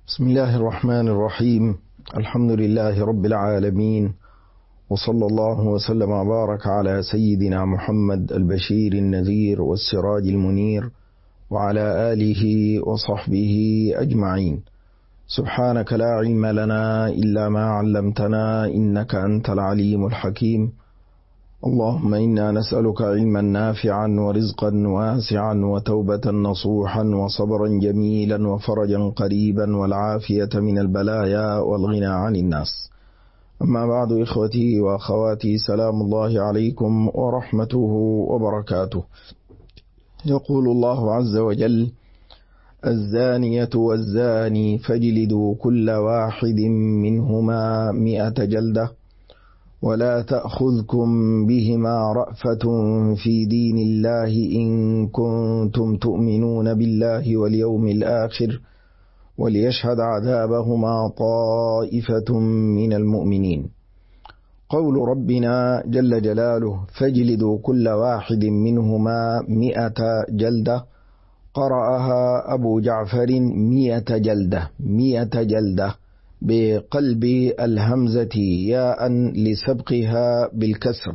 بسم الله الرحمن الرحيم. الحمد لله رب العالمين، وصلى الله وسلم وبارك على سيدنا محمد البشير النذير والسراج المنير وعلى آله وصحبه أجمعين. سبحانك لا علم لنا إلا ما علمتنا إنك أنت العليم الحكيم. اللهم إنا نسألك علما نافعا ورزقا واسعا وتوبة نصوحا وصبرا جميلا وفرجا قريبا والعافية من البلايا والغنى عن الناس. أما بعد، إخوتي وأخواتي، سلام الله عليكم ورحمته وبركاته. يقول الله عز وجل: الزانية والزاني فاجلدوا كل واحد منهما 100 جلدة ولا تأخذكم بهما رأفة في دين الله إن كنتم تؤمنون بالله واليوم الآخر وليشهد عذابهما طائفة من المؤمنين. قول ربنا جل جلاله: فاجلدوا كل واحد منهما 100 جلدة، قرأها أبو جعفر 100 جلدة، 100 جلدة بقلب الهمزة ياء لسبقها بالكسر.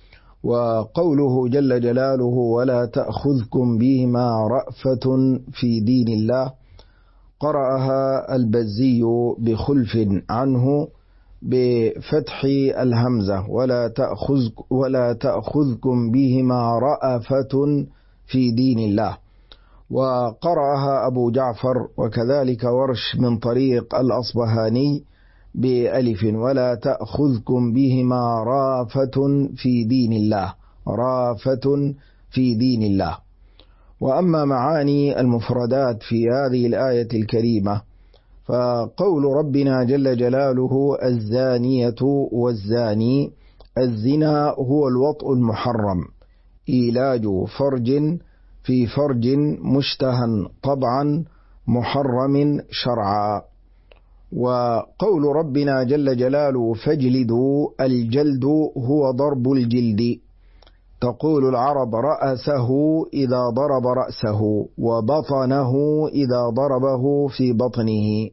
وقوله جل جلاله: ولا تأخذكم بهما رأفة في دين الله، قرأها البزي بخلف عنه بفتح الهمزة: ولا تأخذكم بهما رأفة في دين الله. وقرأها أبو جعفر وكذلك ورش من طريق الأصبهاني بألف: ولا تأخذكم بهما رافة في دين الله، رافة في دين الله. وأما معاني المفردات في هذه الآية الكريمة، فقول ربنا جل جلاله: الزانية والزاني، الزنا هو الوطء المحرم، إيلاج فرج في فرج مشتهى طبعا محرم شرعا. وقول ربنا جل جلاله: فاجلدوا، الجلد هو ضرب الجلد. تقول العرب: رأسه إذا ضرب رأسه، وبطنه إذا ضربه في بطنه،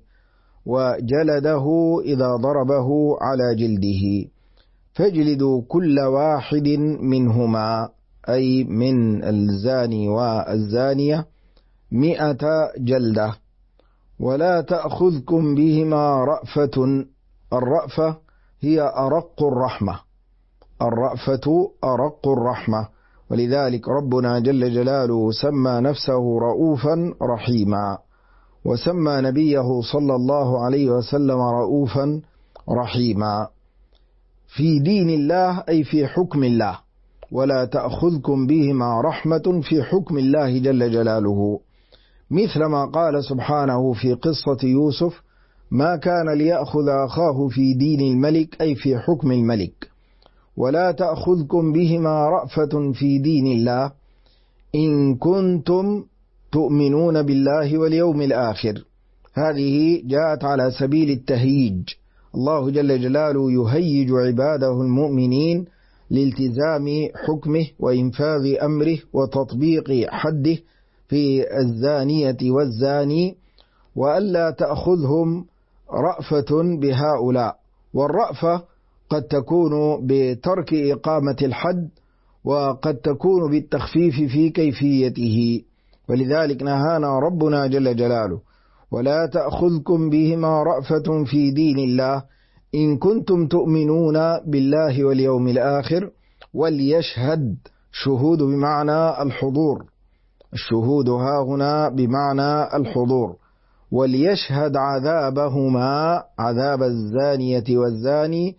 وجلده إذا ضربه على جلده. فاجلدوا كل واحد منهما، أي من الزاني والزانية، 100 جلدة. ولا تأخذكم بهما رأفة. الرأفة هي أرق الرحمة، الرأفة أرق الرحمة، ولذلك ربنا جل جلاله سمى نفسه رؤوفا رحيما، وسمى نبيه صلى الله عليه وسلم رؤوفا رحيما. في دين الله أي في حكم الله. ولا تأخذكم بهما رحمة في حكم الله جل جلاله، مثل ما قال سبحانه في قصة يوسف: ما كان ليأخذ أخاه في دين الملك، أي في حكم الملك. ولا تأخذكم بهما رأفة في دين الله إن كنتم تؤمنون بالله واليوم الآخر. هذه جاءت على سبيل التهييج. الله جل جلاله يهيج عباده المؤمنين لالتزام حكمه وإنفاذ أمره وتطبيق حده في الزانية والزاني، وألا تأخذهم رأفة بهؤلاء. والرأفة قد تكون بترك إقامة الحد، وقد تكون بالتخفيف في كيفيته. ولذلك نهانا ربنا جل جلاله: ولا تأخذكم بهما رأفة في دين الله إن كنتم تؤمنون بالله واليوم الآخر وليشهد. شهود بمعنى الحضور، الشهود ها هنا بمعنى الحضور. وليشهد عذابهما، عذاب الزانية والزاني،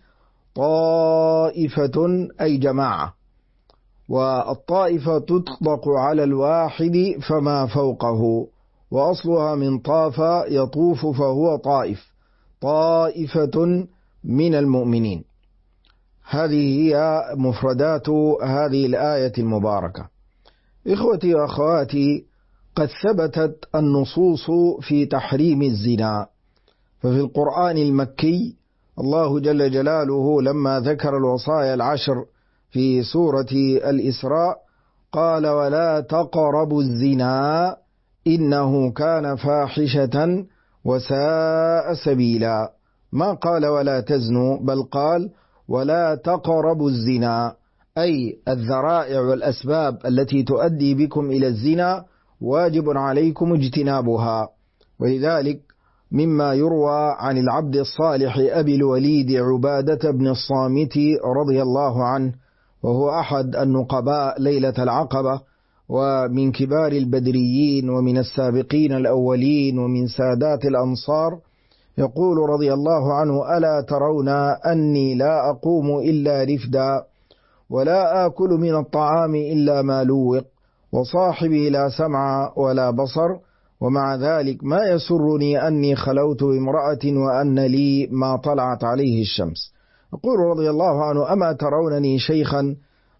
طائفة أي جماعة. والطائفة تطلق على الواحد فما فوقه، وأصلها من طاف يطوف فهو طائف، طائفة من المؤمنين. هذه هي مفردات هذه الآية المباركة. إخوتي وأخواتي، قد ثبتت النصوص في تحريم الزنا. ففي القرآن المكي الله جل جلاله لما ذكر الوصايا العشر في سورة الإسراء قال: ولا تقربوا الزنا إنه كان فاحشة وساء سبيلا. ما قال ولا تزنوا، بل قال ولا تقربوا الزنا، أي الذرائع والأسباب التي تؤدي بكم إلى الزنا واجب عليكم اجتنابها. ولذلك مما يروى عن العبد الصالح أبي الوليد عبادة بن الصامت رضي الله عنه، وهو أحد النقباء ليلة العقبة، ومن كبار البدريين ومن السابقين الأولين ومن سادات الأنصار، يقول رضي الله عنه: ألا ترون أني لا أقوم إلا رفدا، ولا آكل من الطعام إلا ما لوق، وصاحبي لا سمع ولا بصر، ومع ذلك ما يسرني أني خلوت بامرأة وأن لي ما طلعت عليه الشمس. يقول رضي الله عنه: أما ترونني شيخا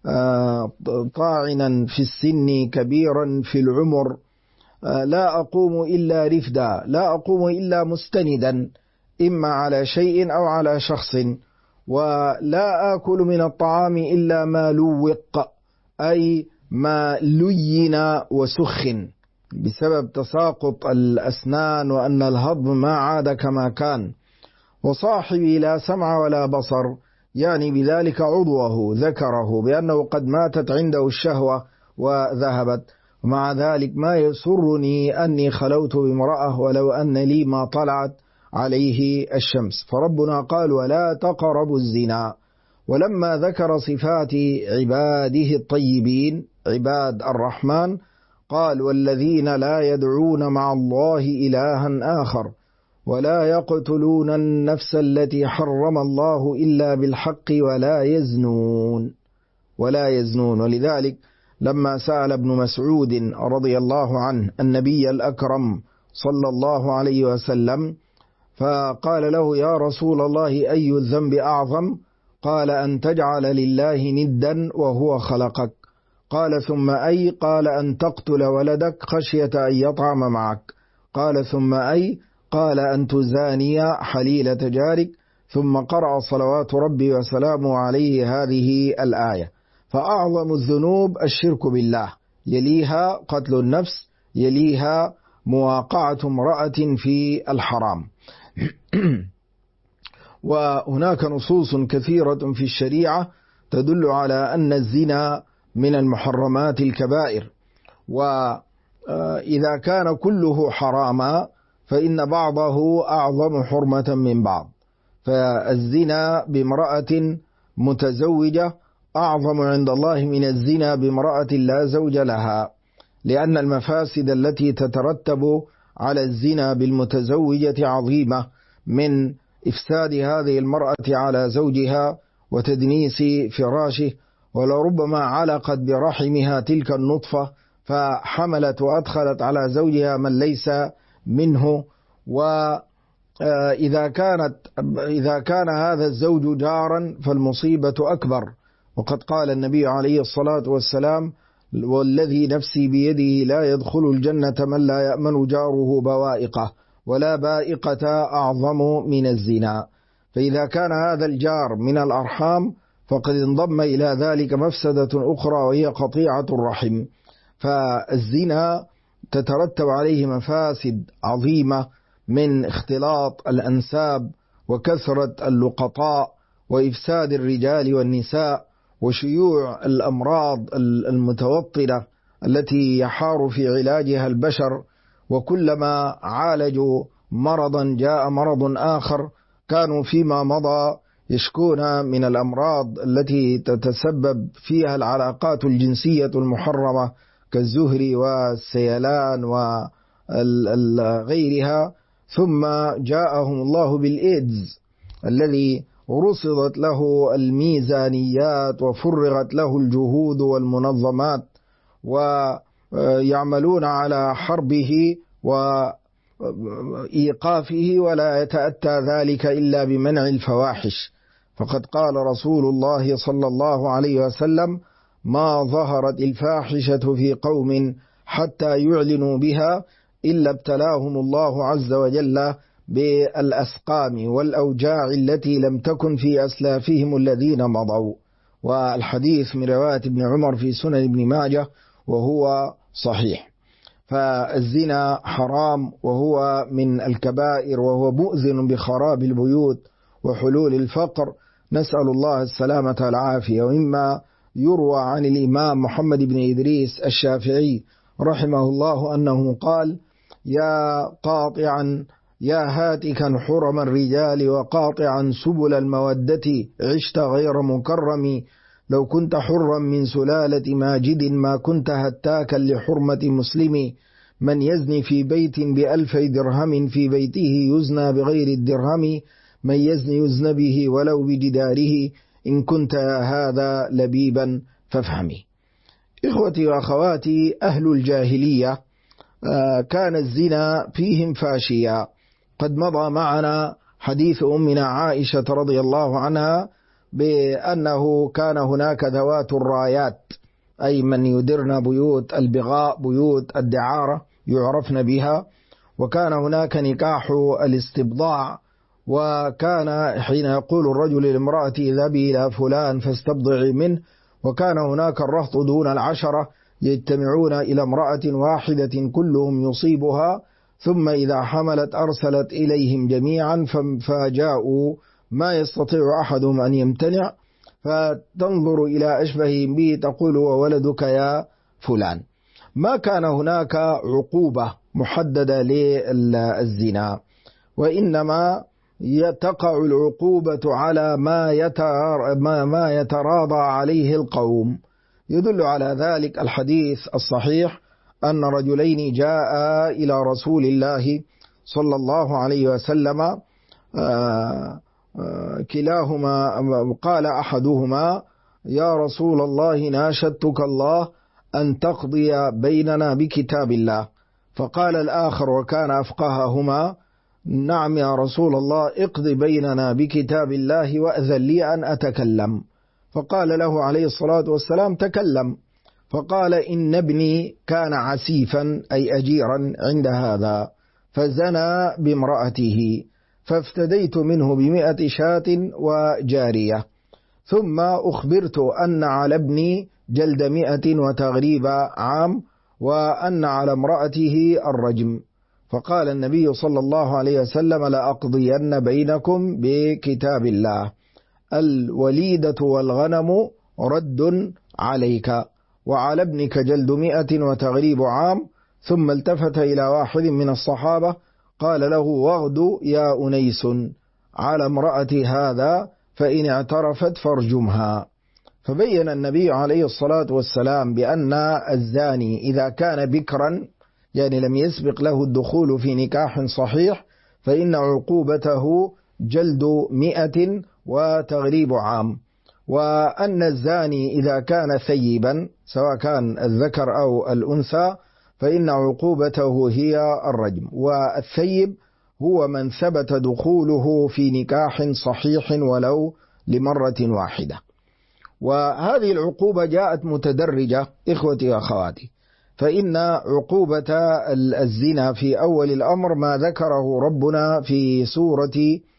طاعنا في السن كبيرا في العمر، لا أقوم إلا رفدا، لا أقوم إلا مستندا إما على شيء أو على شخص، ولا آكل من الطعام إلا ما لوق، أي ما لين وسخن بسبب تساقط الأسنان وأن الهضم ما عاد كما كان. وصاحبي لا سمع ولا بصر، يعني بذلك عضوه ذكره بأنه قد ماتت عنده الشهوة وذهبت، ومع ذلك ما يسرني أني خلوت بامرأة ولو أن لي ما طلعت عليه الشمس. فربنا قال: ولا تقربوا الزنا. ولما ذكر صفات عباده الطيبين عباد الرحمن قال: والذين لا يدعون مع الله إلها آخر، ولا يقتلون النفس التي حرم الله إلا بالحق، ولا يزنون. ولذلك لما سأل ابن مسعود رضي الله عنه النبي الأكرم صلى الله عليه وسلم فقال له: يا رسول الله، أي الذنب أعظم؟ قال: أن تجعل لله ندا وهو خلقك. قال: ثم أي؟ قال: أن تقتل ولدك خشية أن يطعم معك. قال: ثم أي؟ قال: أن تزاني حليلة جارك. ثم قرأ صلوات ربي وسلامه عليه هذه الآية. فأعظم الذنوب الشرك بالله، يليها قتل النفس، يليها مواقعة امرأة في الحرام. وهناك نصوص كثيرة في الشريعة تدل على أن الزنا من المحرمات الكبائر، وإذا كان كله حراما فإن بعضه أعظم حرمة من بعض. فالزنا بامرأة متزوجة أعظم عند الله من الزنا بامرأة لا زوج لها، لأن المفاسد التي تترتب على الزنا بالمتزوجة عظيمة، من إفساد هذه المرأة على زوجها وتدنيس فراشه، ولربما علقت برحمها تلك النطفة فحملت وأدخلت على زوجها من ليس منه. وإذا كان هذا الزوج جارا فالمصيبة أكبر، وقد قال النبي عليه الصلاة والسلام: والذي نفسي بيده لا يدخل الجنة من لا يأمن جاره بوائقه، ولا بائقة أعظم من الزنا. فإذا كان هذا الجار من الأرحام فقد انضم إلى ذلك مفسدة أخرى وهي قطيعة الرحم. فالزنا تترتب عليه مفاسد عظيمة من اختلاط الأنساب وكثرة اللقطاء وإفساد الرجال والنساء وشيوع الأمراض المتوطنة التي يحار في علاجها البشر، وكلما عالجوا مرضا جاء مرض آخر. كانوا فيما مضى يشكون من الأمراض التي تتسبب فيها العلاقات الجنسية المحرمة كالزهر والسيلان وغيرها، ثم جاءهم الله بالإيدز الذي رصدت له الميزانيات وفرغت له الجهود والمنظمات، ويعملون على حربه وإيقافه، ولا يتأتى ذلك إلا بمنع الفواحش. فقد قال رسول الله صلى الله عليه وسلم: ما ظهرت الفاحشة في قوم حتى يعلنوا بها إلا ابتلاهم الله عز وجل بالأسقام والأوجاع التي لم تكن في أسلافهم الذين مضوا. والحديث من رواية ابن عمر في سنن ابن ماجه وهو صحيح. فالزنا حرام وهو من الكبائر، وهو مؤذن بخراب البيوت وحلول الفقر، نسأل الله السلامة والعافية. ومما يروى عن الإمام محمد بن إدريس الشافعي رحمه الله أنه قال: يا هاتكا حرم الرجال وقاطعا سبل المودة عشت غير مكرم، لو كنت حرا من سلالة ماجد ما كنت هتاكا لحرمة مسلم، من يزني في بيت ب1000 درهم في بيته يزنى بغير الدرهم، من يزني يزنى به ولو بجداره، إن كنت يا هذا لبيبا فافهمي. إخوتي وأخواتي، أهل الجاهلية كان الزنا فيهم فاشيا. قد مضى معنا حديث أمنا عائشة رضي الله عنها بأنه كان هناك ذوات الرايات، أي من يدرن بيوت البغاء، بيوت الدعارة يعرفن بها، وكان هناك نكاح الاستبضاع، وكان حين يقول الرجل لامرأتي اذهبي إلى فلان فاستبضعي منه، وكان هناك الرهط دون 10 يجتمعون إلى امرأة واحدة كلهم يصيبها، ثم إذا حملت أرسلت إليهم جميعا فجاءوا ما يستطيع أحدهم أن يمتنع، فتنظر إلى أشبههم به تقول: وولدك يا فلان. ما كان هناك عقوبة محددة للزنا، وإنما تقع العقوبة على ما يتراضى عليه القوم. يدل على ذلك الحديث الصحيح أن رجلين جاء إلى رسول الله صلى الله عليه وسلم، كلاهما قال أحدهما: يا رسول الله ناشدتك الله أن تقضي بيننا بكتاب الله. فقال الآخر وكان أفقههما: نعم يا رسول الله، اقضي بيننا بكتاب الله وأذن لي أن أتكلم. فقال له عليه الصلاة والسلام: تكلم. فقال: إن ابني كان عسيفا أي أجيرا عند هذا، فزنى بامرأته، فافتديت منه ب100 شاة وجارية، ثم أخبرت أن على ابني جلد 100 وتغريب عام، وأن على امرأته الرجم. فقال النبي صلى الله عليه وسلم: لأقضين بينكم بكتاب الله، الوليدة والغنم رد عليك، وعلى ابنك جلد 100 وتغريب عام. ثم التفت إلى واحد من الصحابة قال له: واغد يا أنيس على امرأة هذا، فإن اعترفت فارجمها. فبين النبي عليه الصلاة والسلام بأن الزاني إذا كان بكرا، يعني لم يسبق له الدخول في نكاح صحيح، فإن عقوبته جلد 100 وتغريب عام، وأن الزاني إذا كان ثيبا سواء كان الذكر أو الأنثى فإن عقوبته هي الرجم. والثيب هو من ثبت دخوله في نكاح صحيح ولو لمرة واحدة. وهذه العقوبة جاءت متدرجة إخوتي وأخواتي، فإن عقوبة الزنا في أول الأمر ما ذكره ربنا في سورة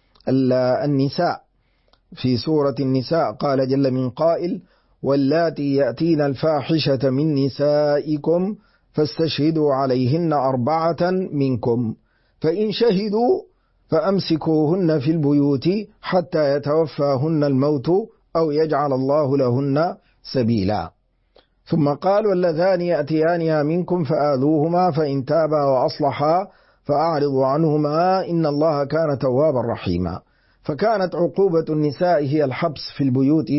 النساء. في سورة النساء قال جل من قائل: واللاتي يأتين الفاحشة من نسائكم فاستشهدوا عليهن 4 منكم، فإن شهدوا فأمسكوهن في البيوت حتى يتوفاهن الموت أو يجعل الله لهن سبيلا. ثم قال: واللذان يأتيانها منكم فآذوهما فإن تابا وأصلحا فأعرضوا عنهما إن الله كان توابا رحيما. فكانت عقوبة النساء هي الحبس في البيوت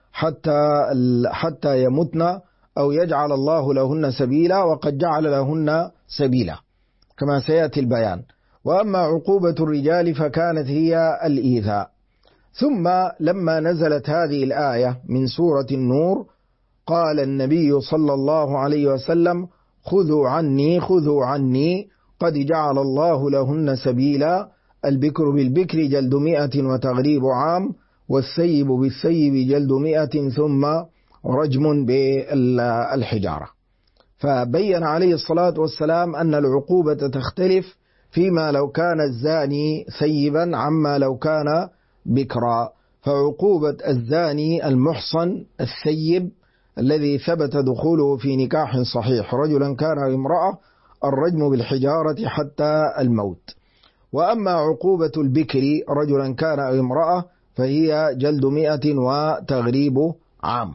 حتى يمتن أو يجعل الله لهن سبيلا، وقد جعل لهن سبيلا كما سيأتي البيان. وأما عقوبة الرجال فكانت هي الإيذاء. ثم لما نزلت هذه الآية من سورة النور قال النبي صلى الله عليه وسلم: خذوا عني قد جعل الله لهن سبيلا، البكر بالبكر جلد 100 وتغريب عام، والثيب بالثيب جلد 100 ثم رجم بالحجارة. فبين عليه الصلاة والسلام أن العقوبة تختلف فيما لو كان الزاني ثيبا عما لو كان بكرا. فعقوبة الزاني المحصن الثيب الذي ثبت دخوله في نكاح صحيح، رجلا كان امرأة، الرجم بالحجارة حتى الموت. وأما عقوبة البكر رجلا كان أو امرأة فهي جلد 100 وتغريب عام.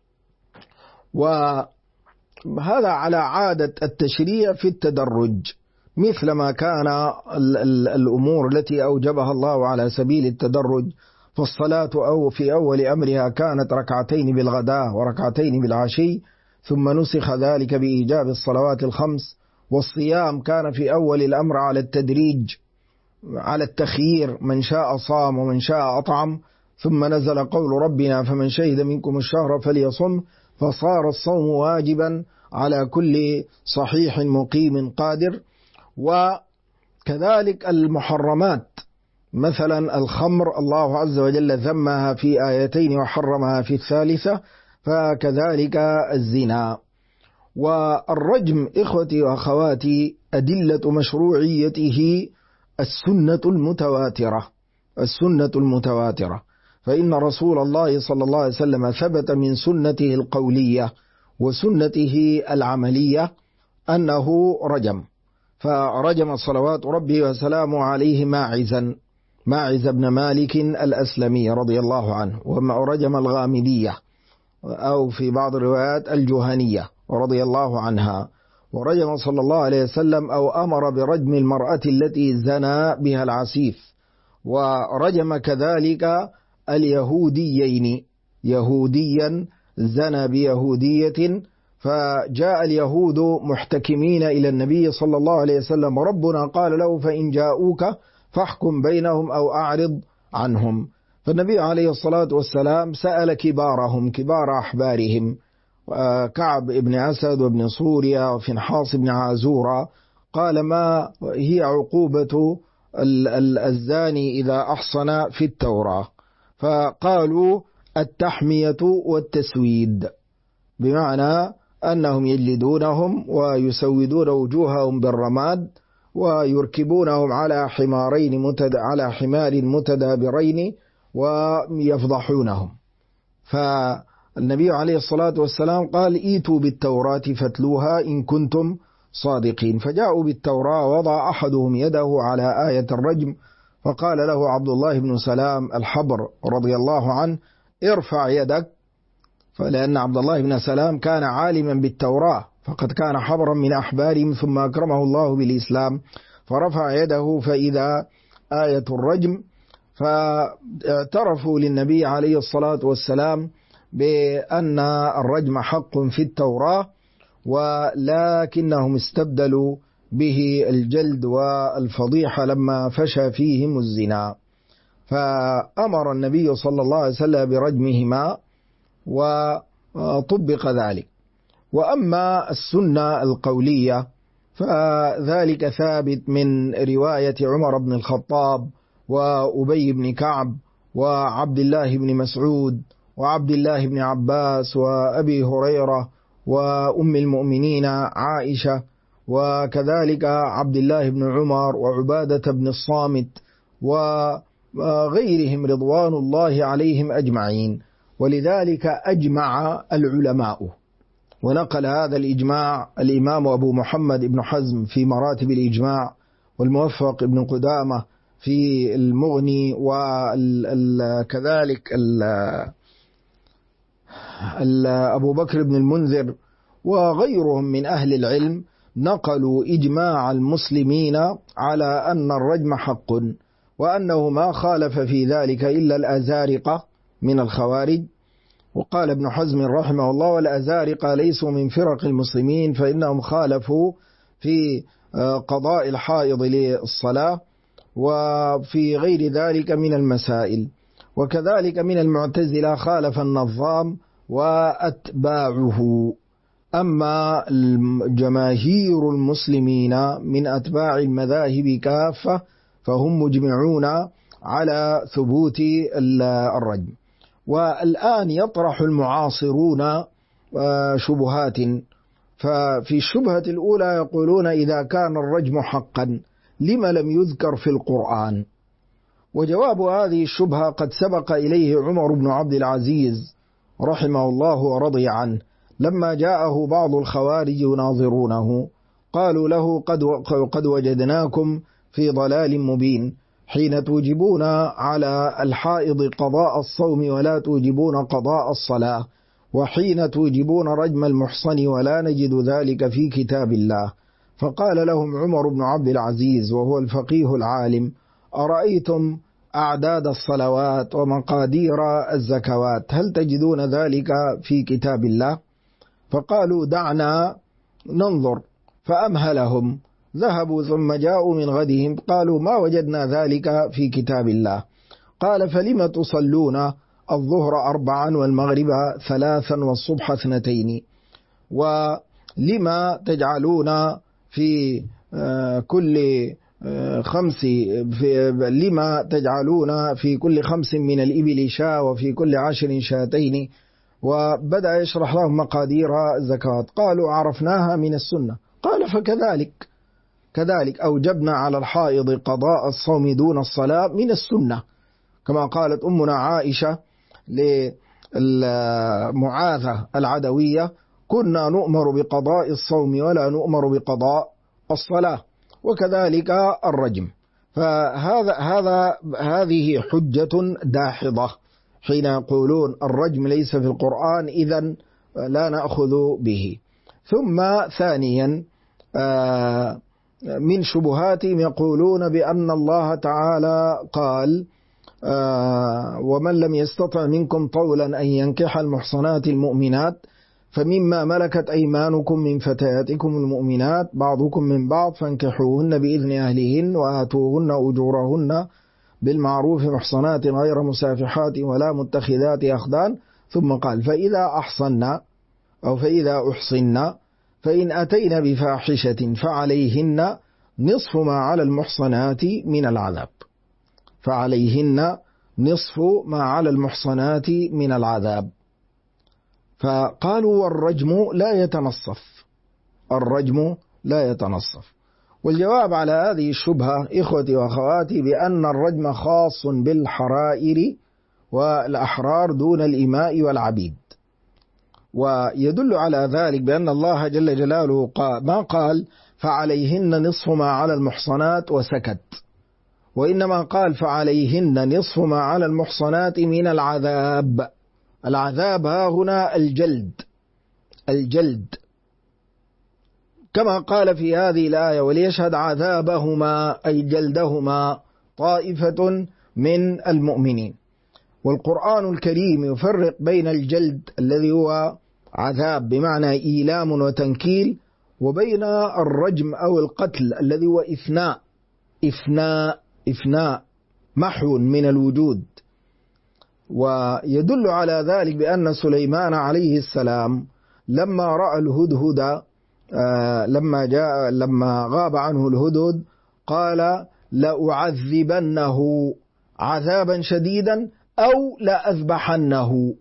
وهذا على عادة التشريع في التدرج، مثل ما كان الأمور التي أوجبها الله على سبيل التدرج. فالصلاة أو في أول أمرها كانت ركعتين بالغداء وركعتين بالعشي، ثم نسخ ذلك بإيجاب الصلوات الخمس. والصيام كان في أول الأمر على التدريج، على التخيير، من شاء صام ومن شاء أطعم، ثم نزل قول ربنا فمن شهد منكم الشهر فليصم، فصار الصوم واجبا على كل صحيح مقيم قادر. وكذلك المحرمات، مثلا الخمر الله عز وجل ذمها في آيتين وحرمها في الثالثة، فكذلك الزنا. والرجم إخوتي وأخواتي أدلة مشروعيته السنة المتواترة، فإن رسول الله صلى الله عليه وسلم ثبت من سنته القولية وسنته العملية أنه رجم، فرجم صلوات ربي وسلامه عليه ماعز بن مالك الأسلمي رضي الله عنه، ورجم الغامدية أو في بعض الروايات الجهنية رضي الله عنها، ورجم صلى الله عليه وسلم أو أمر برجم المرأة التي زنى بها العسيف، ورجم كذلك اليهوديين، يهوديا زنى بيهودية، فجاء اليهود محتكمين إلى النبي صلى الله عليه وسلم، ربنا قال له فإن جاءوك فاحكم بينهم أو أعرض عنهم. فالنبي عليه الصلاة والسلام سأل كبارهم، كبار أحبارهم، كعب بن أسد وابن صوريا وفنحاص بن عازورة، قال ما هي عقوبة الزاني إذا أحصن في التوراة؟ فقالوا التحمية والتسويد، بمعنى أنهم يجلدونهم ويسودون وجوههم بالرماد ويركبونهم على حمار متدابرين ويفضحونهم. فالنبي عليه الصلاة والسلام قال ايتوا بالتوراة فاتلوها إن كنتم صادقين. فجاءوا بالتوراة، وضع أحدهم يده على آية الرجم، فقال له عبد الله بن سلام الحبر رضي الله عنه ارفع يدك، فلأن عبد الله بن سلام كان عالما بالتوراة، فقد كان حبرا من أحبارهم، ثم أكرمه الله بالإسلام، فرفع يده فإذا آية الرجم. فاعترفوا للنبي عليه الصلاة والسلام بأن الرجم حق في التوراة، ولكنهم استبدلوا به الجلد والفضيحة لما فشى فيهم الزنا، فأمر النبي صلى الله عليه وسلم برجمهما وطبق ذلك. وأما السنة القولية فذلك ثابت من رواية عمر بن الخطاب وأبي بن كعب وعبد الله بن مسعود وعبد الله بن عباس وأبي هريرة وأم المؤمنين عائشة، وكذلك عبد الله بن عمر وعبادة بن الصامت وغيرهم رضوان الله عليهم أجمعين. ولذلك أجمع العلماء، ونقل هذا الإجماع الإمام أبو محمد بن حزم في مراتب الإجماع، والموفق بن قدامة في المغني، وكذلك أبو بكر بن المنذر وغيرهم من أهل العلم نقلوا إجماع المسلمين على أن الرجم حق، وأنه ما خالف في ذلك إلا الأزارقة من الخوارج. وقال ابن حزم رحمه الله والأزارقة ليسوا من فرق المسلمين، فإنهم خالفوا في قضاء الحائض للصلاة وفي غير ذلك من المسائل. وكذلك من المعتزلة خالف النظام وأتباعه. أما جماهير المسلمين من أتباع المذاهب كافة فهم مجمعون على ثبوت الرجم. والآن يطرح المعاصرون شبهات، ففي الشبهة الأولى يقولون إذا كان الرجم حقا لما لم يذكر في القرآن؟ وجواب هذه الشبهة قد سبق إليه عمر بن عبد العزيز رحمه الله ورضي عنه، لما جاءه بعض الخوارج يناظرونه قالوا له قد وجدناكم في ضلال مبين، حين توجبون على الحائض قضاء الصوم ولا توجبون قضاء الصلاة، وحين توجبون رجم المحصن ولا نجد ذلك في كتاب الله. فقال لهم عمر بن عبد العزيز وهو الفقيه العالم: أرأيتم أعداد الصلوات ومقادير الزكوات، هل تجدون ذلك في كتاب الله؟ فقالوا: دعنا ننظر. فأمهلهم، ذهبوا ثم جاءوا من غدهم قالوا: ما وجدنا ذلك في كتاب الله. قال: فلم تصلون الظهر 4 والمغرب 3 والصبح 2؟ ولما تجعلون في كل 5 لما تجعلون في كل 5 من الإبل شاة وفي كل 10 شاتين؟ وبدأ يشرح لهم مقادير الزكاة. قالوا: عرفناها من السنة. قال: كذلك أوجبنا على الحائض قضاء الصوم دون الصلاة من السنة، كما قالت أمنا عائشة لمعاذة العدوية: كنا نؤمر بقضاء الصوم ولا نؤمر بقضاء الصلاة. وكذلك الرجم. هذه حجة داحضة حين يقولون الرجم ليس في القرآن إذن لا نأخذ به. ثم ثانيا من شبهاتهم يقولون بأن الله تعالى قال: ومن لم يستطع منكم طولا أن ينكح المحصنات المؤمنات فمما ملكت أيمانكم من فتياتكم المؤمنات بعضكم من بعض فانكحوهن بإذن أهلهن وآتوهن أجورهن بالمعروف محصنات غير مسافحات ولا متخذات أخدان. ثم قال: فإذا أحصن فإن أتين بفاحشة فعليهن نصف ما على المحصنات من العذاب. فقالوا: والرجم لا يتنصف. والجواب على هذه الشبهة إخوتي وأخواتي بأن الرجم خاص بالحرائر والأحرار دون الإماء والعبيد. ويدل على ذلك بأن الله جل جلاله ما قال فعليهن نصف ما على المحصنات وسكت، وإنما قال فعليهن نصف ما على المحصنات من العذاب. العذاب ها هنا الجلد، كما قال في هذه الآية: وليشهد عذابهما أي جلدهما طائفة من المؤمنين. والقرآن الكريم يفرق بين الجلد الذي هو عذاب بمعنى إيلام وتنكيل، وبين الرجم أو القتل الذي هو إفناء محو من الوجود. ويدل على ذلك بأن سليمان عليه السلام لما رأى الهدهد لما غاب عنه الهدهد قال: لأعذبنه عذابا شديدا أو لأذبحنه.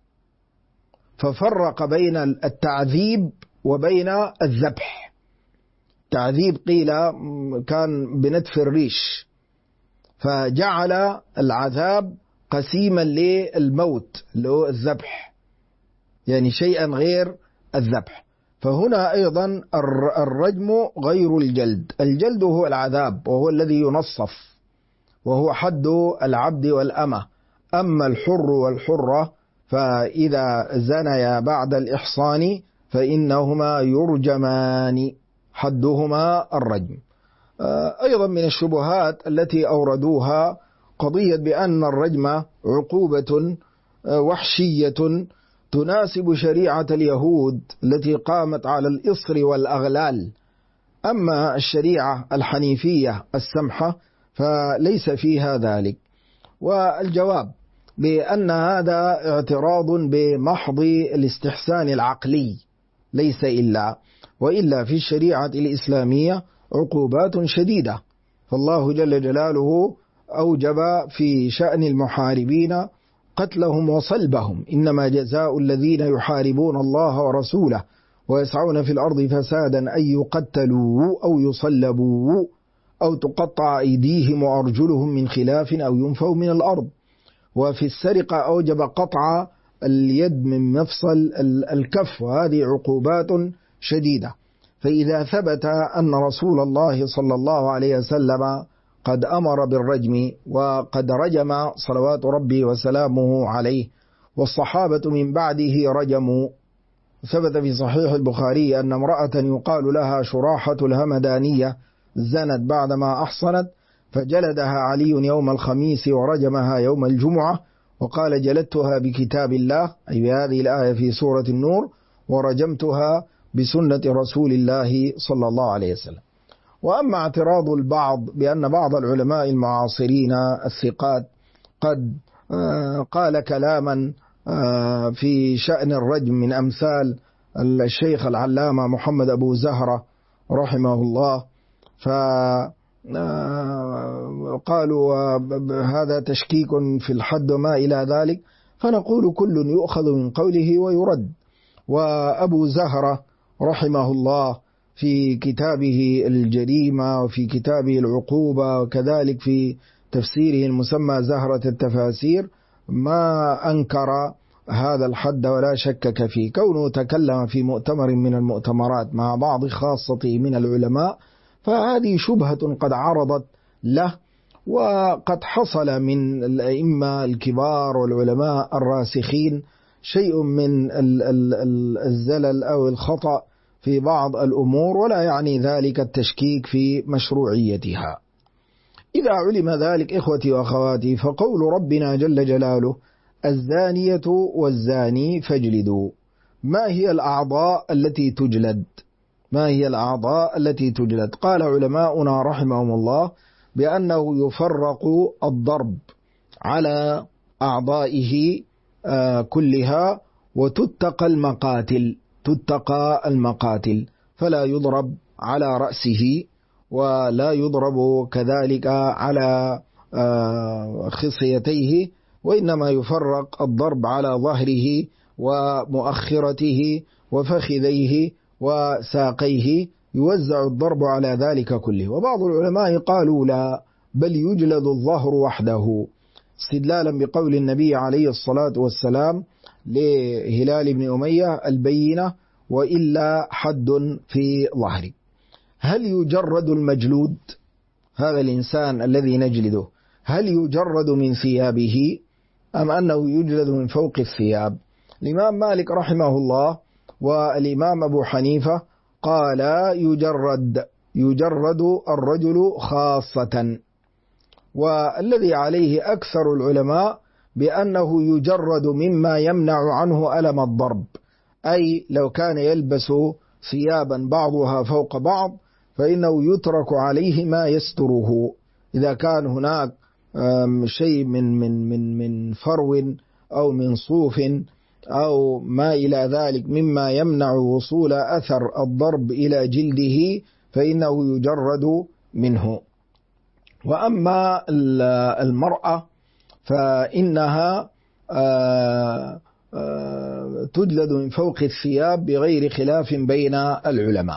ففرق بين التعذيب وبين الذبح. تعذيب قيل كان بنتف الريش، فجعل العذاب قسيما للموت اللي هو الذبح، يعني شيئا غير الذبح. فهنا أيضا الرجم غير الجلد هو العذاب وهو الذي ينصف، وهو حد العبد والأمة. أما الحر والحرة فإذا زنيا بعد الإحصان فإنهما يرجمان، حدهما الرجم. أيضا من الشبهات التي أوردوها قضية بأن الرجم عقوبة وحشية تناسب شريعة اليهود التي قامت على الإصر والأغلال، أما الشريعة الحنيفية السمحة فليس فيها ذلك. والجواب بأن هذا اعتراض بمحض الاستحسان العقلي ليس وإلا في الشريعة الإسلامية عقوبات شديدة. فالله جل جلاله أوجب في شأن المحاربين قتلهم وصلبهم: إنما جزاء الذين يحاربون الله ورسوله ويسعون في الأرض فسادا أن يقتلوا أو يصلبوا أو تقطع أيديهم وأرجلهم من خلاف أو ينفوا من الأرض. وفي السرقة أوجب قطع اليد من مفصل الكف، وهذه عقوبات شديدة. فإذا ثبت أن رسول الله صلى الله عليه وسلم قد أمر بالرجم وقد رجم صلوات ربي وسلامه عليه، والصحابة من بعده رجموا. ثبت في صحيح البخاري أن امرأة يقال لها شراحة الهمدانية زنت بعدما أحصنت، فجلدها علي يوم الخميس ورجمها يوم الجمعة، وقال جلدتها بكتاب الله، أي بهذه الآية في سورة النور، ورجمتها بسنة رسول الله صلى الله عليه وسلم. وأما اعتراض البعض بأن بعض العلماء المعاصرين الثقات قد قال كلاما في شأن الرجم من أمثال الشيخ العلامة محمد أبو زهرة رحمه الله، فقالوا هذا تشكيك في الحد وما إلى ذلك، فنقول كل يؤخذ من قوله ويرد. وأبو زهرة رحمه الله في كتابه الجريمة وفي كتابه العقوبة وكذلك في تفسيره المسمى زهرة التفاسير ما أنكر هذا الحد ولا شكك فيه، كونه تكلم في مؤتمر من المؤتمرات مع بعض خاصته من العلماء، فهذه شبهة قد عرضت له، وقد حصل من الأئمة الكبار والعلماء الراسخين شيء من الزلل أو الخطأ في بعض الأمور، ولا يعني ذلك التشكيك في مشروعيتها. إذا علم ذلك إخوتي وأخواتي، فقول ربنا جل جلاله الزانية والزاني فاجلدوا، ما هي الأعضاء التي تجلد؟ ما هي الأعضاء التي تجلد؟ قال علماؤنا رحمهم الله بأنه يفرق الضرب على أعضائه كلها، وتتقى المقاتل، فلا يضرب على رأسه ولا يضرب كذلك على خصيتيه، وإنما يفرق الضرب على ظهره ومؤخرته وفخذيه وساقيه، يوزع الضرب على ذلك كله. وبعض العلماء قالوا لا، بل يجلد الظهر وحده، استدلالا بقول النبي عليه الصلاة والسلام لهلال بن أمية البينة وإلا حد في ظهرك. هل يجرد المجلود، هذا الإنسان الذي نجلده، هل يجرد من ثيابه أم أنه يجلد من فوق الثياب؟ الإمام مالك رحمه الله والإمام أبو حنيفة قال يجرد الرجل خاصة، والذي عليه أكثر العلماء بأنه يجرد مما يمنع عنه ألم الضرب، أي لو كان يلبس ثيابا بعضها فوق بعض فإنه يترك عليه ما يستره، إذا كان هناك شيء من فرو أو من صوف أو ما إلى ذلك مما يمنع وصول أثر الضرب إلى جلده فإنه يجرد منه. وأما المرأة فإنها تجلد من فوق الثياب بغير خلاف بين العلماء.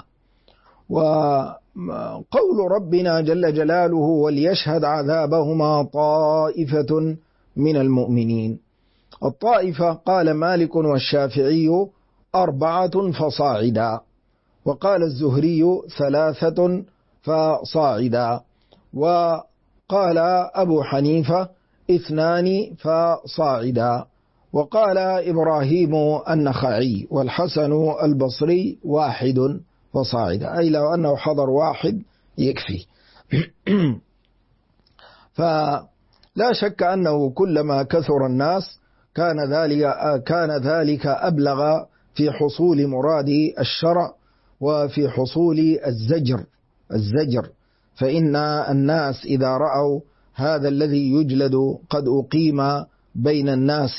وقول ربنا جل جلاله وليشهد عذابهما طائفة من المؤمنين، الطائفة قال مالك والشافعي 4 فصاعدا، وقال الزهري 3 فصاعدا، وقال أبو حنيفة 2 فصاعدا، وقال إبراهيم النخعي والحسن البصري 1 فصاعدا، أي لو أنه حضر 1 يكفي. فلا شك أنه كلما كثر الناس كان ذلك أبلغ في حصول مراد الشرع وفي حصول الزجر، فإن الناس إذا رأوا هذا الذي يجلد قد أقيم بين الناس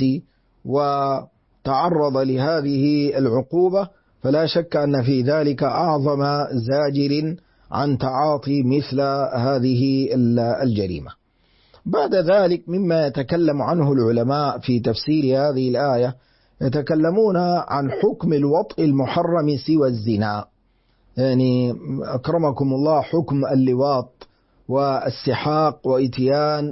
وتعرض لهذه العقوبة، فلا شك أن في ذلك أعظم زاجر عن تعاطي مثل هذه الجريمة. بعد ذلك مما يتكلم عنه العلماء في تفسير هذه الآية، يتكلمون عن حكم الوطء المحرم سوى الزنا، يعني أكرمكم الله حكم اللواط والسحاق وإتيان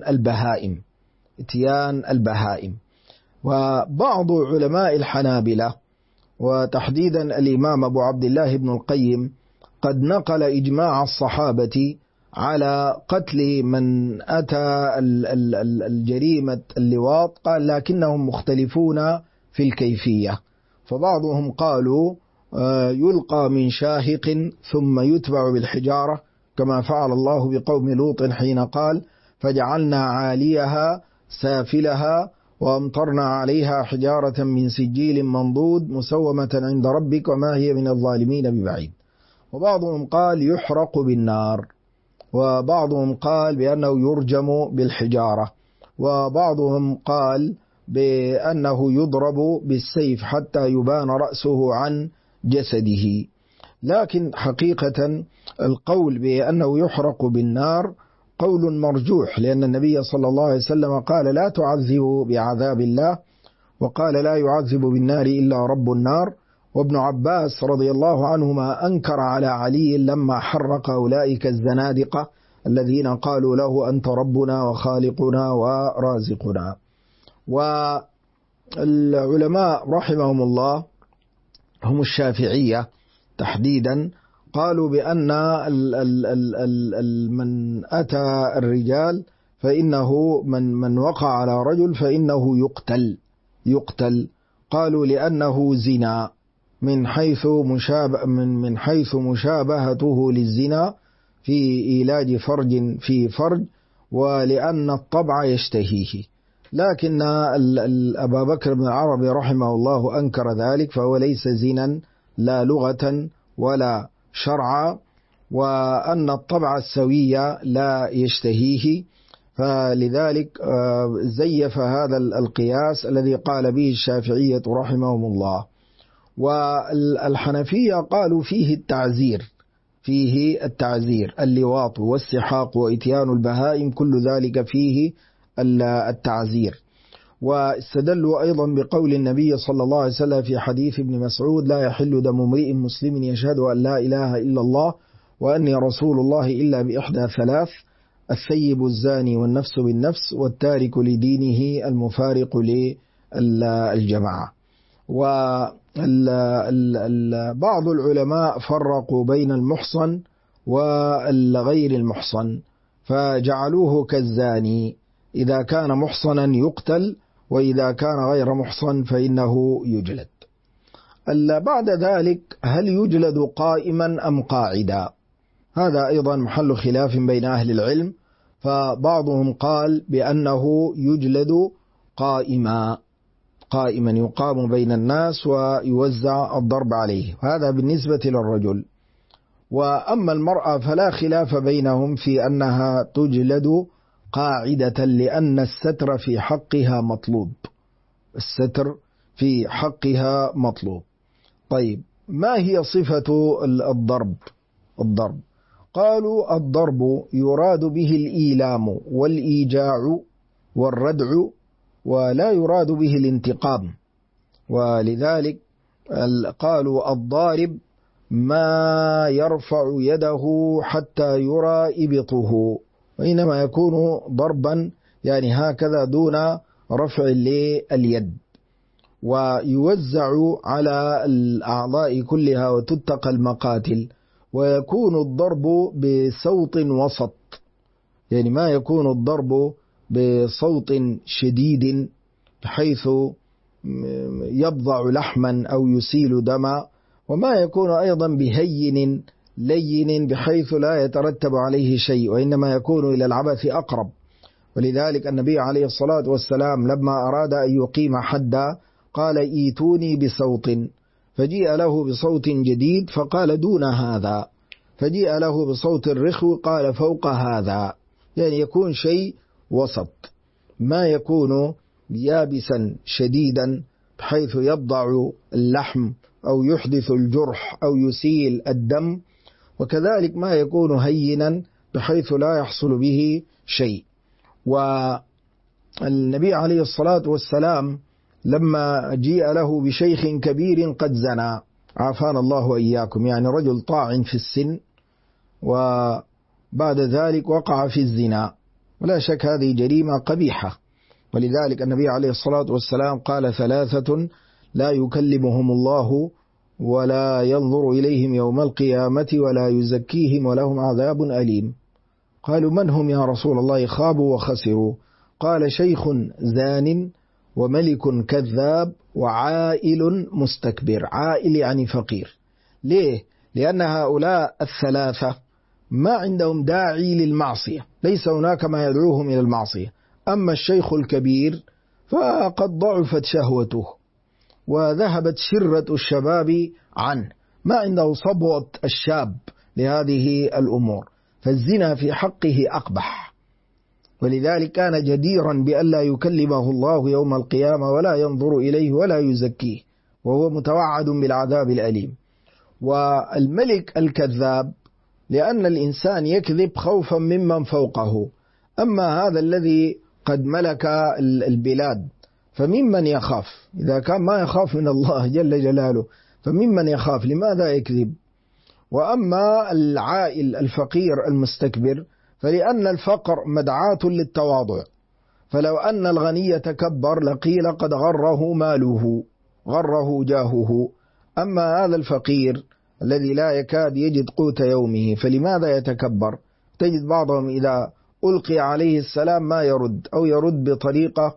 البهائم. وبعض علماء الحنابلة وتحديدا الإمام أبو عبد الله بن القيم قد نقل إجماع الصحابة على قتل من أتى الجريمة اللواط، قال لكنهم مختلفون في الكيفية، فبعضهم قالوا يلقى من شاهق ثم يتبع بالحجارة كما فعل الله بقوم لوط حين قال فجعلنا عاليها سافلها وأمطرنا عليها حجارة من سجيل منضود مسومة عند ربك وما هي من الظالمين ببعيد. وبعضهم قال يحرق بالنار، وبعضهم قال بأنه يرجم بالحجارة، وبعضهم قال بأنه يضرب بالسيف حتى يبان رأسه عن جسده. لكن حقيقة القول بأنه يحرق بالنار قول مرجوح، لأن النبي صلى الله عليه وسلم قال لا تعذبوا بعذاب الله، وقال لا يعذب بالنار إلا رب النار. وابن عباس رضي الله عنهما أنكر على علي لما حرق أولئك الزنادقة الذين قالوا له أنت ربنا وخالقنا ورازقنا. والعلماء رحمهم الله هم الشافعية تحديدا قالوا بأن من أتى الرجال فإنه من وقع على رجل فإنه يقتل. قالوا لأنه زنا من حيث مشابهته للزنا في إيلاج فرج في فرج، ولأن الطبع يشتهيه. لكن أبا بكر بن العربي رحمه الله أنكر ذلك، فهو ليس زنا لا لغة ولا شرعا، وأن الطبع السوية لا يشتهيه، فلذلك زيف هذا القياس الذي قال به الشافعية رحمهم الله. والحنفية قالوا فيه التعزير اللواط والسحاق وإتيان البهائم كل ذلك فيه التعزير. واستدلوا أيضا بقول النبي صلى الله عليه وسلم في حديث ابن مسعود لا يحل دم امرئ مسلم يشهد أن لا إله إلا الله وأني رسول الله إلا بإحدى ثلاث: الثيب الزاني والنفس بالنفس والتارك لدينه المفارق للجماعة. وبعض العلماء فرقوا بين المحصن والغير المحصن فجعلوه كالزاني، إذا كان محصنا يقتل، وإذا كان غير محصن فإنه يجلد. بعد ذلك هل يجلد قائما أم قاعدا؟ هذا أيضا محل خلاف بين أهل العلم، فبعضهم قال بأنه يجلد قائما يقام بين الناس ويوزع الضرب عليه، هذا بالنسبة للرجل. وأما المرأة فلا خلاف بينهم في أنها تجلد قاعدة، لأن الستر في حقها مطلوب. طيب، ما هي صفة الضرب؟ قالوا الضرب يراد به الإيلام والإيجاع والردع، ولا يراد به الانتقام. ولذلك قالوا الضارب ما يرفع يده حتى يرى إبطه، وإنما يكون ضربا يعني هكذا دون رفع اليد، ويوزع على الأعضاء كلها وتتقى المقاتل، ويكون الضرب بصوت وسط، يعني ما يكون الضرب بصوت شديد بحيث يبضع لحما أو يسيل دما، وما يكون أيضا بهين لين بحيث لا يترتب عليه شيء، وإنما يكون إلى العبث أقرب. ولذلك النبي عليه الصلاة والسلام لما أراد أن يقيم حدا قال ايتوني بصوت، فجيء له بصوت جديد فقال دون هذا، فجيء له بصوت الرخو قال فوق هذا، يعني يكون شيء وسط، ما يكون يابسا شديدا بحيث يبضع اللحم أو يحدث الجرح أو يسيل الدم، وكذلك ما يكون هينا بحيث لا يحصل به شيء. والنبي عليه الصلاة والسلام لما جيء له بشيخ كبير قد زنى، عافانا الله وإياكم، يعني رجل طاعن في السن وبعد ذلك وقع في الزنا، ولا شك هذه جريمة قبيحة. ولذلك النبي عليه الصلاة والسلام قال ثلاثة لا يكلمهم الله ولا ينظر إليهم يوم القيامة ولا يزكيهم ولهم عذاب أليم. قالوا من هم يا رسول الله؟ خابوا وخسروا. قال شيخ زان وملك كذاب وعائل مستكبر. عائل يعني فقير. ليه؟ لأن هؤلاء الثلاثة ما عندهم داعي للمعصية، ليس هناك ما يدعوهم إلى المعصية. أما الشيخ الكبير فقد ضعفت شهوته وذهبت شرة الشباب عنه، ما عنده صبوة الشاب لهذه الأمور، فالزنا في حقه أقبح، ولذلك كان جديرا بألا يكلمه الله يوم القيامة ولا ينظر إليه ولا يزكيه، وهو متوعد بالعذاب الأليم. والملك الكذاب لأن الإنسان يكذب خوفا ممن فوقه، أما هذا الذي قد ملك البلاد فممن يخاف؟ إذا كان ما يخاف من الله جل جلاله فممن يخاف؟ لماذا يكذب؟ وأما العائل الفقير المستكبر فلأن الفقر مدعاة للتواضع، فلو أن الغني تكبر لقيل قد غره ماله، غره جاهه. أما هذا الفقير الذي لا يكاد يجد قوت يومه فلماذا يتكبر؟ تجد بعضهم إذا ألقي عليه السلام ما يرد، أو يرد بطريقة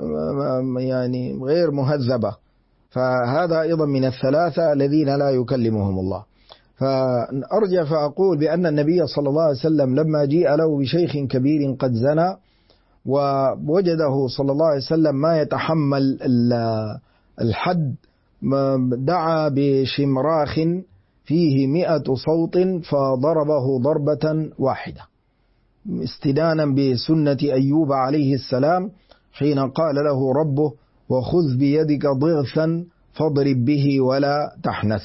يعني غير مهذبة، فهذا أيضا من الثلاثة الذين لا يكلمهم الله. فأرجع فأقول بأن النبي صلى الله عليه وسلم لما جيء له بشيخ كبير قد زنى ووجده صلى الله عليه وسلم ما يتحمل الحد، دعا بشمراخ فيه 100 صوت فضربه ضربة واحدة، استدانا بسنة أيوب عليه السلام حين قال له ربه وخذ بيدك ضغثا فاضرب به ولا تحنث.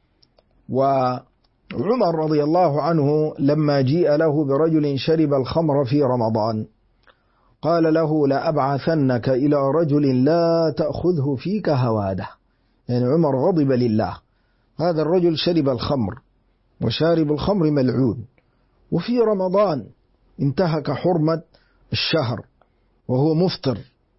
وعمر رضي الله عنه لما جيء له برجل شرب الخمر في رمضان قال له لأبعثنك إلى رجل لا تأخذه فيك هواده، يعني عمر غضب لله، هذا الرجل شرب الخمر وشارب الخمر ملعون، وفي رمضان انتهك حرمة الشهر وهو مفطر،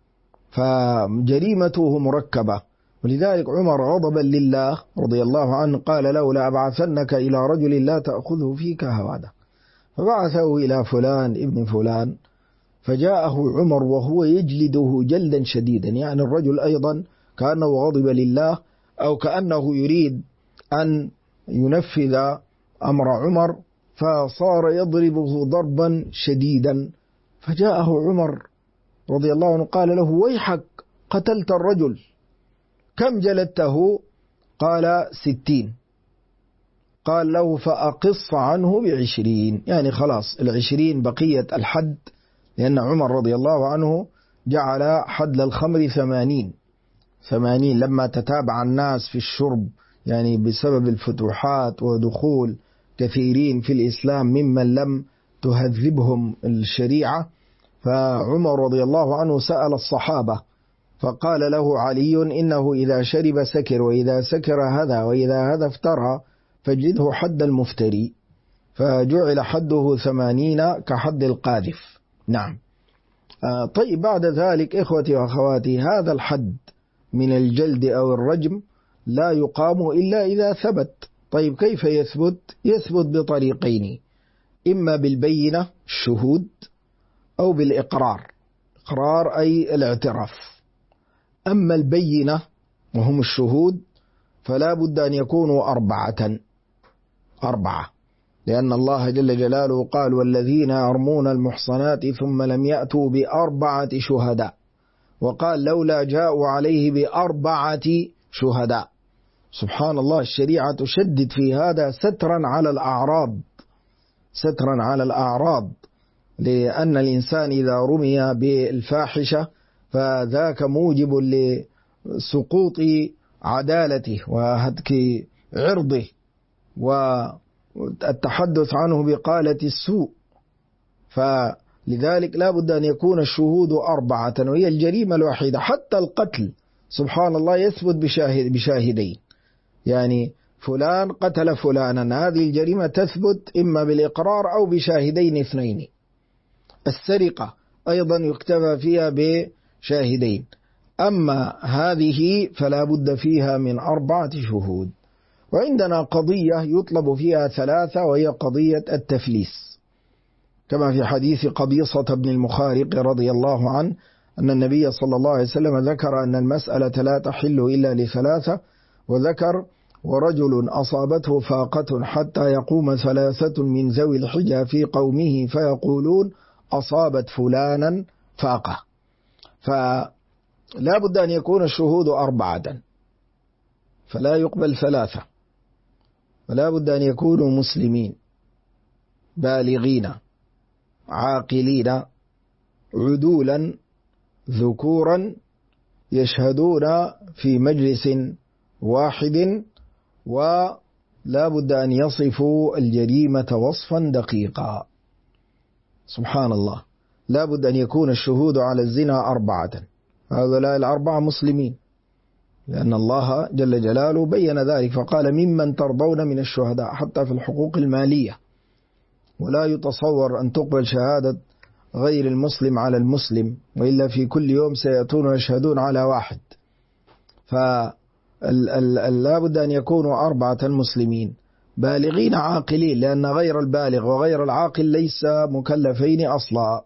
فجريمته مركبة. ولذلك عمر غضبا لله رضي الله عنه قال له لأبعثنك إلى رجل لا تأخذه فيك هواده، فبعثه إلى فلان ابن فلان، فجاءه عمر وهو يجلده جلدا شديدا، يعني الرجل أيضا كأنه غضب لله أو كأنه يريد أن ينفذ أمر عمر، فصار يضربه ضربا شديدا. فجاءه عمر رضي الله عنه قال له ويحك قتلت الرجل، كم جلدته؟ قال 60. قال له فأقص عنه ب20، يعني خلاص 20 بقية الحد، لأن عمر رضي الله عنه جعل حد الخمر 80 لما تتابع الناس في الشرب، يعني بسبب الفتوحات ودخول كثيرين في الإسلام ممن لم تهذبهم الشريعة، فعمر رضي الله عنه سأل الصحابة فقال له علي إنه إذا شرب سكر، وإذا سكر هذا، وإذا هذا افترى فاجلده حد المفتري، فجعل حده 80 كحد القاذف. نعم. طيب بعد ذلك إخوتي وأخواتي هذا الحد من الجلد أو الرجم لا يقام إلا إذا ثبت. طيب كيف يثبت؟ يثبت بطريقين، إما بالبينة الشهود أو بالإقرار، إقرار أي الاعتراف. أما البينة وهم الشهود فلا بد أن يكونوا 4، لأن الله جل جلاله قال والذين يرمون المحصنات ثم لم يأتوا ب4 شهداء، وقال لولا جاءوا عليه ب4 شهداء. سبحان الله، الشريعة تشدد في هذا سترا على الأعراض، لأن الإنسان إذا رمي بالفاحشة فذاك موجب لسقوط عدالته وهتك عرضه والتحدث عنه بقالة السوء، فلذلك لا بد أن يكون الشهود 4، وهي الجريمة الوحيدة. حتى القتل سبحان الله يثبت بشاهدين، يعني فلان قتل فلانا، هذه الجريمة تثبت إما بالإقرار أو بشاهدين 2. السرقة أيضا يكتفى فيها بشاهدين، أما هذه فلا بد فيها من 4 شهود. وعندنا قضية يطلب فيها 3 وهي قضية التفليس، كما في حديث قبيصة بن المخارق رضي الله عنه أن النبي صلى الله عليه وسلم ذكر أن المسألة لا تحل إلا ل3، وذكر: ورجل أصابته فاقة حتى يقوم 3 من ذوي الحجة في قومه فيقولون أصابت فلانا فاقة. فلا بد أن يكون الشهود 4 فلا يقبل 3، ولا بد أن يكونوا مسلمين بالغين عاقلين عدولا ذكورا يشهدون في مجلس واحد، ولا بد أن يصفوا الجريمة وصفا دقيقا. سبحان الله، لا بد أن يكون الشهود على الزنا 4، هؤلاء 4 مسلمين، لأن الله جل جلاله بين ذلك فقال: ممن ترضون من الشهداء، حتى في الحقوق المالية. ولا يتصور أن تقبل شهادة غير المسلم على المسلم، وإلا في كل يوم سيأتون ويشهدون على واحد. فلا بد أن يكونوا 4 مسلمين بالغين عاقلين، لأن غير البالغ وغير العاقل ليس مكلفين أصلا.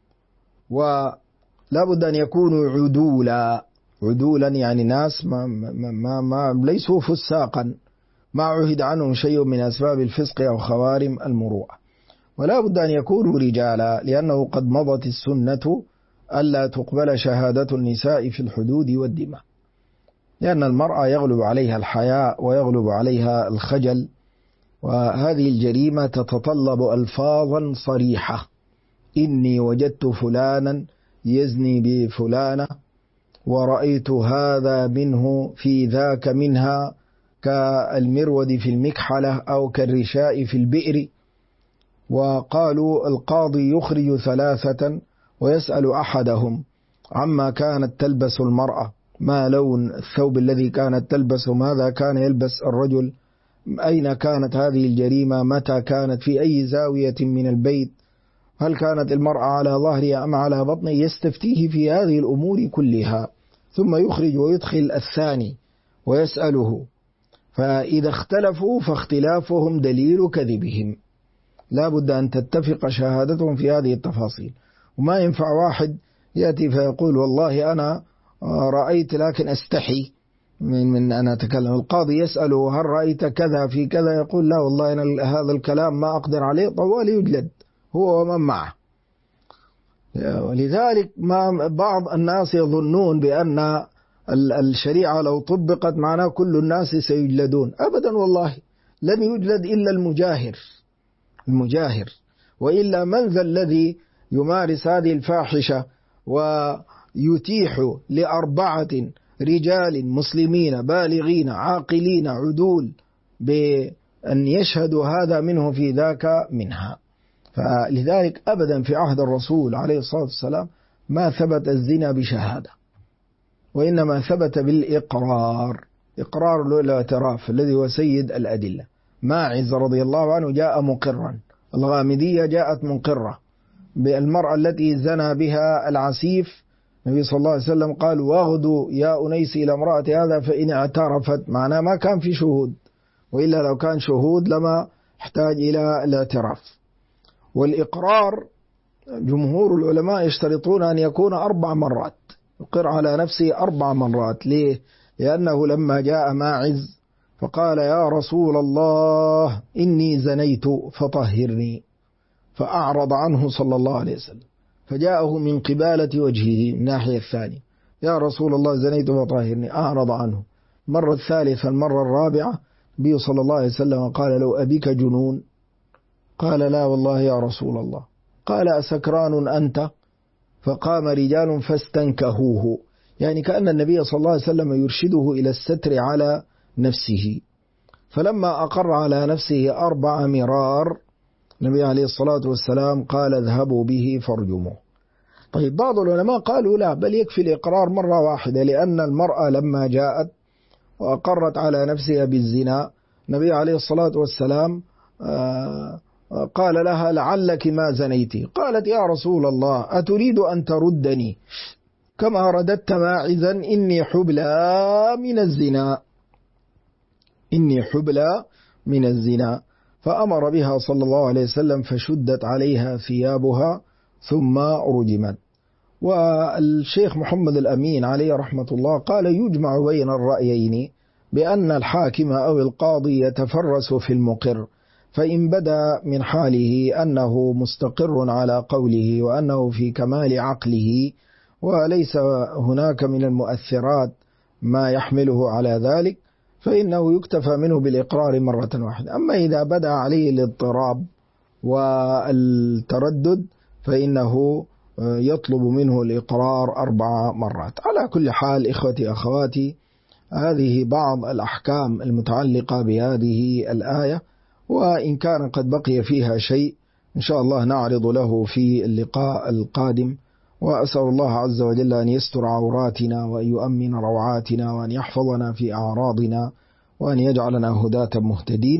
ولا بد أن يكونوا عدولا يعني ناس ما ليسوا فساقا، ما عهد عنهم شيء من أسباب الفسق أو خوارم المروءة. ولا بد أن يكونوا رجالا، لأنه قد مضت السنة ألا تقبل شهادة النساء في الحدود والدماء، لأن المرأة يغلب عليها الحياء ويغلب عليها الخجل، وهذه الجريمة تتطلب ألفاظا صريحة: إني وجدت فلانا يزني بفلانة، ورأيت هذا منه في ذاك منها، كالمرود في المكحلة أو كالرشاء في البئر. وقالوا القاضي يخرج 3 ويسأل أحدهم عما كانت تلبس المرأة، ما لون الثوب الذي كانت تلبس، ماذا كان يلبس الرجل، أين كانت هذه الجريمة، متى كانت، في أي زاوية من البيت، هل كانت المرأة على ظهرها أم على بطنه، يستفتيه في هذه الأمور كلها، ثم يخرج ويدخل الثاني ويسأله. فإذا اختلفوا فاختلافهم دليل كذبهم، لا بد أن تتفق شهادتهم في هذه التفاصيل. وما ينفع واحد يأتي فيقول والله أنا رأيت لكن أستحي من أن أتكلم. القاضي يسأله هل رأيت كذا في كذا، يقول لا والله أنا هذا الكلام ما أقدر عليه، طوال يجلد هو ومن معه. ولذلك بعض الناس يظنون بأن الشريعة لو طبقت معناه كل الناس سيجلدون. أبدا والله، لن يجلد إلا المجاهر، وإلا من ذا الذي يمارس هذه الفاحشة ويتيح ل4 رجال مسلمين بالغين عاقلين عدول بأن يشهدوا هذا منه في ذاك منها. فلذلك أبدا في عهد الرسول عليه الصلاة والسلام ما ثبت الزنا بشهادة، وإنما ثبت بالإقرار، إقرار الاعتراف الذي هو سيد الأدلة. ماعز رضي الله عنه جاء مقرا، الغامدية جاءت مقرة بالمرأة التي زنى بها العسيف. النبي صلى الله عليه وسلم قال واغدوا يا أنيس إلى امرأة هذا فإن اعترفت، معناه ما كان في شهود، وإلا لو كان شهود لما احتاج إلى الاعتراف. والإقرار جمهور العلماء يشترطون أن يكون 4 مرات، يقر على نفسه 4 مرات. ليه؟ لأنه لما جاء ماعز فقال يا رسول الله إني زنيت فطهرني، فأعرض عنه صلى الله عليه وسلم، فجاءه من قبالة وجهه من الناحية الثانية، يا رسول الله زنيت فطهرني، أعرض عنه. المرة الثالثة، المرة الرابعة، النبي صلى الله عليه وسلم قال لو أبيك جنون؟ قال لا والله يا رسول الله. قال أسكران أنت؟ فقام رجال فاستنكهوه، يعني كأن النبي صلى الله عليه وسلم يرشده إلى الستر على نفسه. فلما أقر على نفسه 4 مرار النبي عليه الصلاة والسلام قال اذهبوا به فارجموه. طيب بعض العلماء قالوا لا، بل يكفي الإقرار مرة واحدة، لأن المرأة لما جاءت وأقرت على نفسها بالزنا النبي عليه الصلاة والسلام قال لها لعلك ما زنيتي، قالت يا رسول الله أتريد أن تردني كما رددت ماعزا إني حبلى من الزنا. إني حبلى من الزنا، فأمر بها صلى الله عليه وسلم فشدت عليها ثيابها ثم رجمت. والشيخ محمد الأمين عليه رحمة الله قال يجمع بين الرأيين بأن الحاكم أو القاضي يتفرس في المقر، فإن بدا من حاله أنه مستقر على قوله وأنه في كمال عقله وليس هناك من المؤثرات ما يحمله على ذلك، فإنه يكتفى منه بالإقرار مرة واحدة. أما إذا بدا عليه الاضطراب والتردد فإنه يطلب منه الإقرار 4 مرات. على كل حال إخوتي أخواتي، هذه بعض الأحكام المتعلقة بهذه الآية، وإن كان قد بقي فيها شيء إن شاء الله نعرض له في اللقاء القادم. وأسأل الله عز وجل أن يستر عوراتنا وأن يؤمن روعاتنا وأن يحفظنا في أعراضنا وأن يجعلنا هداة مهتدين.